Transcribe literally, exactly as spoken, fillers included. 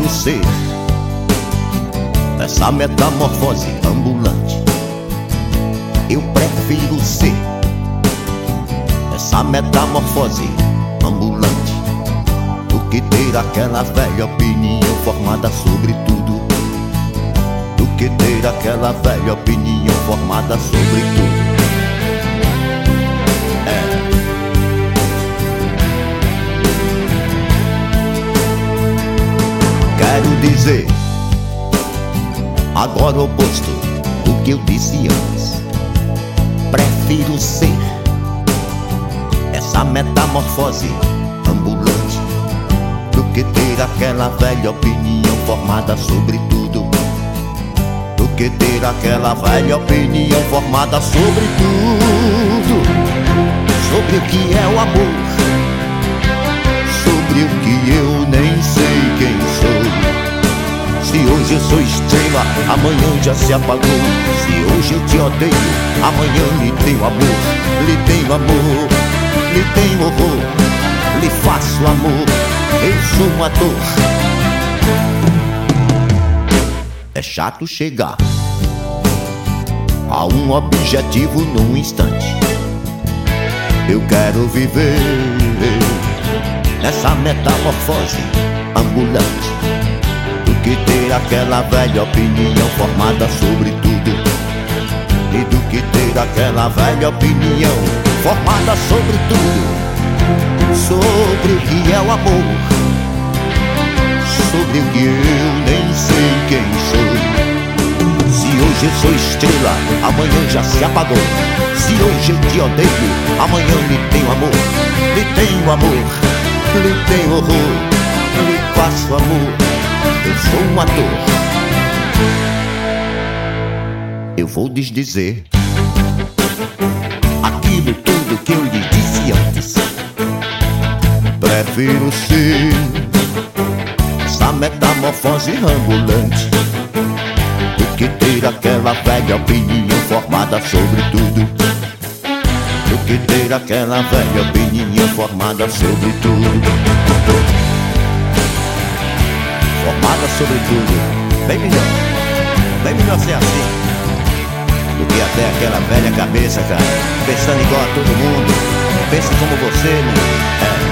prefiro ser essa metamorfose ambulante. Eu prefiro ser essa metamorfose ambulante do que ter aquela velha opinião formada sobre tudo. Do que ter aquela velha opinião formada sobre tudo. Quero dizer agora o oposto do que eu disse antes. Prefiro ser essa metamorfose ambulante do que ter aquela velha opinião formada sobre tudo. Do que ter aquela velha opinião formada sobre tudo. Sobre o que é o amor, sobre o que eu nem sei quem sou. Se hoje eu sou estrela, amanhã já se apagou. Se hoje eu te odeio, amanhã lhe tenho amor. Lhe tenho amor, lhe tenho horror, lhe faço amor. Eu sou um ator. É chato chegar a um objetivo num instante. Eu quero viver nessa metamorfose ambulante do que ter aquela velha opinião formada sobre tudo. E do que ter aquela velha opinião formada sobre tudo. Sobre o que é o amor, sobre o que eu nem sei quem sou. Se hoje eu sou estrela, amanhã já se apagou. Se hoje eu te odeio, amanhã lhe tenho amor. Lhe tenho amor, lhe tenho horror, lhe faço amor. Eu sou um ator. Eu vou desdizer aquilo tudo que eu lhe disse antes. Prefiro ser essa metamorfose ambulante do que ter aquela velha opinião formada sobre tudo. Do que ter aquela velha opinião formada sobre tudo. Formada sobre tudo. Bem melhor, bem melhor ser assim do que até aquela velha cabeça, cara, pensando igual a todo mundo. Pensa como você, né? É.